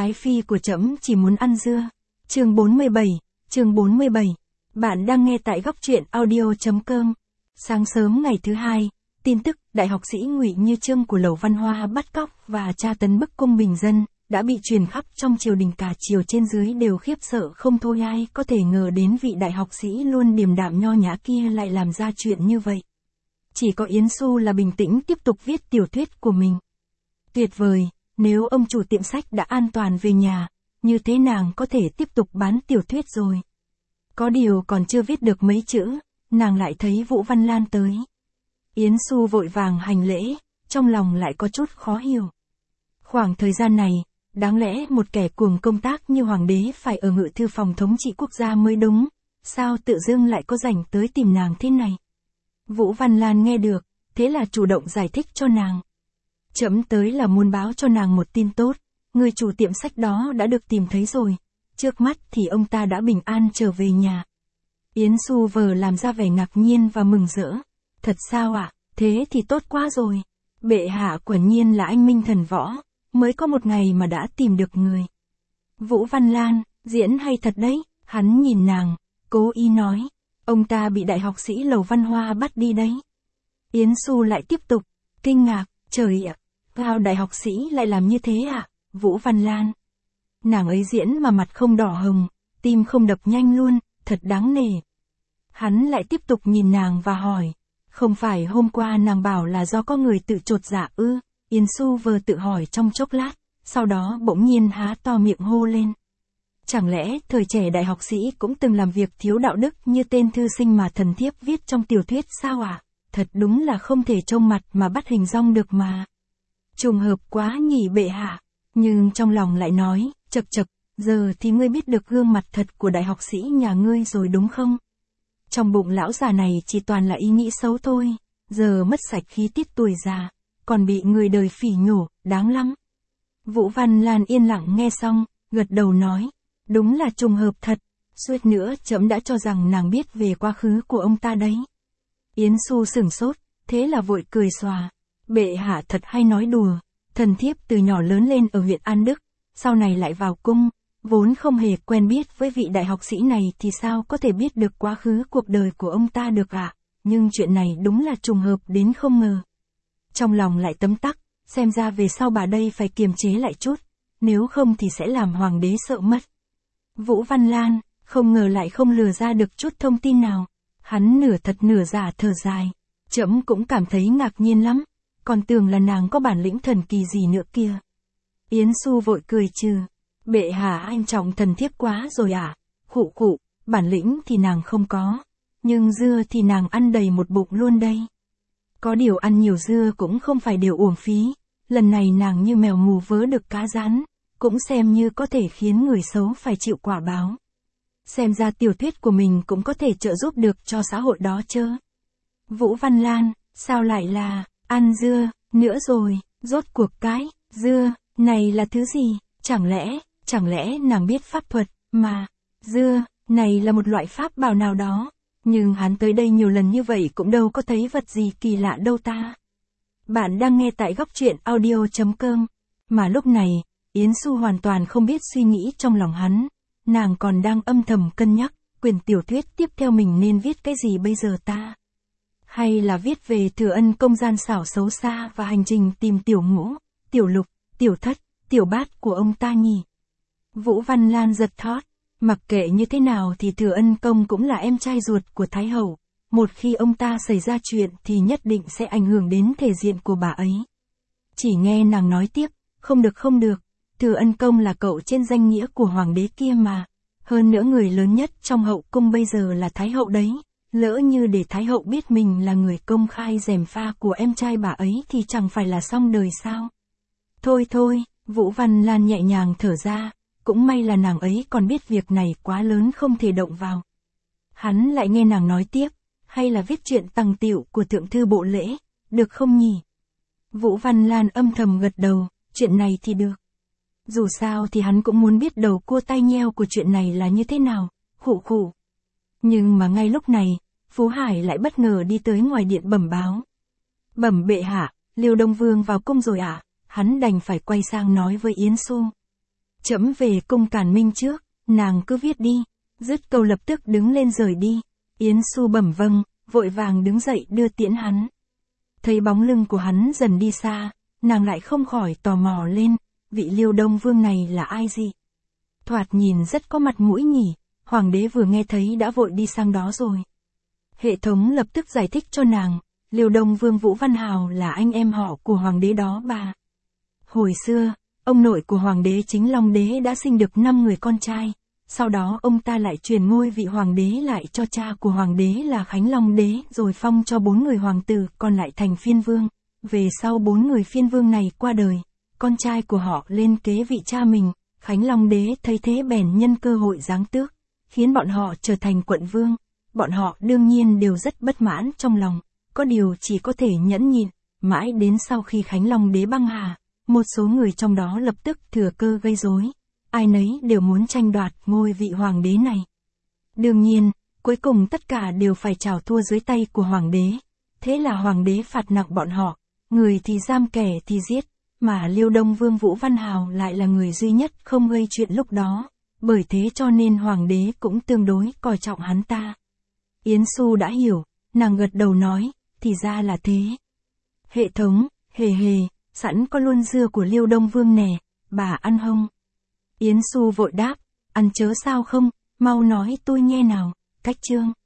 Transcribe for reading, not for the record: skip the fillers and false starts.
Ái phi của trẫm chỉ muốn ăn dưa. Chương 47. Bạn đang nghe tại góc truyện audio.com. Sáng sớm ngày thứ hai, tin tức đại học sĩ Ngụy Như Chương của Lầu Văn Hoa bắt cóc và tra tấn bức cung bình dân đã bị truyền khắp trong triều đình, cả triều trên dưới đều khiếp sợ không thôi. Ai có thể ngờ đến vị đại học sĩ luôn điềm đạm nho nhã kia lại làm ra chuyện như vậy. Chỉ có Yến Xu là bình tĩnh tiếp tục viết tiểu thuyết của mình. Tuyệt vời, nếu ông chủ tiệm sách đã an toàn về nhà, như thế nàng có thể tiếp tục bán tiểu thuyết rồi. Có điều còn chưa viết được mấy chữ, nàng lại thấy Vũ Văn Lan tới. Yến Xu vội vàng hành lễ, trong lòng lại có chút khó hiểu. Khoảng thời gian này, đáng lẽ một kẻ cuồng công tác như hoàng đế phải ở ngự thư phòng thống trị quốc gia mới đúng, sao tự dưng lại có rảnh tới tìm nàng thế này? Vũ Văn Lan nghe được, thế là chủ động giải thích cho nàng. Trẫm tới là muốn báo cho nàng một tin tốt, người chủ tiệm sách đó đã được tìm thấy rồi, trước mắt thì ông ta đã bình an trở về nhà. Yến Xu vờ làm ra vẻ ngạc nhiên và mừng rỡ. Thật sao ạ? Thế thì tốt quá rồi. Bệ hạ quả nhiên là anh minh thần võ, mới có một ngày mà đã tìm được người. Vũ Văn Lan, diễn hay thật đấy, hắn nhìn nàng, cố ý nói, ông ta bị đại học sĩ Lầu Văn Hoa bắt đi đấy. Yến Xu lại tiếp tục, kinh ngạc, trời ạ, sao đại học sĩ lại làm như thế ạ? Vũ Văn Lan. Nàng ấy diễn mà mặt không đỏ hồng, tim không đập nhanh luôn, thật đáng nể. Hắn lại tiếp tục nhìn nàng và hỏi, không phải hôm qua nàng bảo là do có người tự chột dạ ư? Yến Xu vừa tự hỏi trong chốc lát, sau đó bỗng nhiên há to miệng hô lên. Chẳng lẽ thời trẻ đại học sĩ cũng từng làm việc thiếu đạo đức như tên thư sinh mà thần thiếp viết trong tiểu thuyết sao ạ? Thật đúng là không thể trông mặt mà bắt hình dong được mà. Trùng hợp quá nhỉ bệ hạ. Nhưng trong lòng lại nói, chậc, giờ thì ngươi biết được gương mặt thật của đại học sĩ nhà ngươi rồi đúng không? Trong bụng lão già này chỉ toàn là ý nghĩ xấu thôi, giờ mất sạch khí tiết tuổi già, còn bị người đời phỉ nhổ, đáng lắm. Vũ Văn Lan yên lặng nghe xong, gật đầu nói, đúng là trùng hợp thật, suýt nữa trẫm đã cho rằng nàng biết về quá khứ của ông ta đấy. Yến Xu sửng sốt, thế là vội cười xòa, bệ hạ thật hay nói đùa. Thần thiếp từ nhỏ lớn lên ở huyện An Đức, sau này lại vào cung, vốn không hề quen biết với vị đại học sĩ này thì sao có thể biết được quá khứ cuộc đời của ông ta được ạ? Nhưng chuyện này đúng là trùng hợp đến không ngờ. Trong lòng lại tấm tắc, xem ra về sau bà đây phải kiềm chế lại chút, nếu không thì sẽ làm hoàng đế sợ mất. Vũ Văn Lan, không ngờ lại không lừa ra được chút thông tin nào. Hắn nửa thật nửa giả thở dài, trẫm cũng cảm thấy ngạc nhiên lắm. Còn tưởng là nàng có bản lĩnh thần kỳ gì nữa kia. Yến Xu vội cười trừ. Bệ hạ anh trọng thần thiếp quá rồi à? Khụ, bản lĩnh thì nàng không có. Nhưng dưa thì nàng ăn đầy một bụng luôn đây. Có điều ăn nhiều dưa cũng không phải điều uổng phí. Lần này nàng như mèo mù vớ được cá rán. Cũng xem như có thể khiến người xấu phải chịu quả báo. Xem ra tiểu thuyết của mình cũng có thể trợ giúp được cho xã hội đó chứ. Vũ Văn Lan, sao lại là... ăn dưa, nữa rồi, rốt cuộc cái, dưa, này là thứ gì? Chẳng lẽ nàng biết pháp thuật, mà, dưa, này là một loại pháp bảo nào đó, nhưng hắn tới đây nhiều lần như vậy cũng đâu có thấy vật gì kỳ lạ đâu ta. Bạn đang nghe tại góc truyện audio.com, mà lúc này, Yến Xu hoàn toàn không biết suy nghĩ trong lòng hắn, nàng còn đang âm thầm cân nhắc, quyển tiểu thuyết tiếp theo mình nên viết cái gì bây giờ ta? Hay là viết về Thừa Ân công gian xảo xấu xa và hành trình tìm tiểu ngũ, tiểu lục, tiểu thất, tiểu bát của ông ta nhỉ? Vũ Văn Lan giật thót, mặc kệ như thế nào thì Thừa Ân công cũng là em trai ruột của Thái Hậu, một khi ông ta xảy ra chuyện thì nhất định sẽ ảnh hưởng đến thể diện của bà ấy. Chỉ nghe nàng nói tiếp, không được, Thừa Ân công là cậu trên danh nghĩa của hoàng đế kia mà, hơn nữa người lớn nhất trong hậu cung bây giờ là Thái Hậu đấy. Lỡ như để Thái Hậu biết mình là người công khai gièm pha của em trai bà ấy thì chẳng phải là xong đời sao? Thôi, Vũ Văn Lan nhẹ nhàng thở ra, cũng may là nàng ấy còn biết việc này quá lớn không thể động vào. Hắn lại nghe nàng nói tiếp, hay là viết chuyện tằng tịu của thượng thư bộ lễ, được không nhỉ? Vũ Văn Lan âm thầm gật đầu, chuyện này thì được. Dù sao thì hắn cũng muốn biết đầu cua tai nheo của chuyện này là như thế nào, khụ. Nhưng mà ngay lúc này, Phú Hải lại bất ngờ đi tới ngoài điện bẩm báo. Bẩm bệ hạ, Liêu Đông Vương vào cung rồi ạ, hắn đành phải quay sang nói với Yến Xu. Trẫm về cung Càn Minh trước, nàng cứ viết đi. Dứt câu lập tức đứng lên rời đi. Yến Xu bẩm vâng, vội vàng đứng dậy đưa tiễn hắn. Thấy bóng lưng của hắn dần đi xa, nàng lại không khỏi tò mò lên, vị Liêu Đông Vương này là ai gì? Thoạt nhìn rất có mặt mũi nhỉ, hoàng đế vừa nghe thấy đã vội đi sang đó rồi. Hệ thống lập tức giải thích cho nàng, Liêu Đông Vương Vũ Văn Hào là anh em họ của hoàng đế đó bà. Hồi xưa, ông nội của hoàng đế chính Long đế đã sinh được 5 người con trai, sau đó ông ta lại truyền ngôi vị hoàng đế lại cho cha của hoàng đế là Khánh Long đế rồi phong cho 4 người hoàng tử còn lại thành phiên vương. Về sau 4 người phiên vương này qua đời, con trai của họ lên kế vị cha mình, Khánh Long đế thấy thế bèn nhân cơ hội giáng tước, khiến bọn họ trở thành quận vương. Bọn họ đương nhiên đều rất bất mãn trong lòng, có điều chỉ có thể nhẫn nhịn, mãi đến sau khi Khánh Long đế băng hà, một số người trong đó lập tức thừa cơ gây rối, ai nấy đều muốn tranh đoạt ngôi vị hoàng đế này. Đương nhiên, cuối cùng tất cả đều phải chào thua dưới tay của hoàng đế, thế là hoàng đế phạt nặng bọn họ, người thì giam kẻ thì giết, mà Liêu Đông Vương Vũ Văn Hào lại là người duy nhất không gây chuyện lúc đó, bởi thế cho nên hoàng đế cũng tương đối coi trọng hắn ta. Yến Xu đã hiểu, nàng gật đầu nói, thì ra là thế. Hệ thống, hề, sẵn có luôn dưa của Liêu Đông Vương nè, bà ăn không? Yến Xu vội đáp, ăn chớ sao không, mau nói tôi nghe nào. Cách chương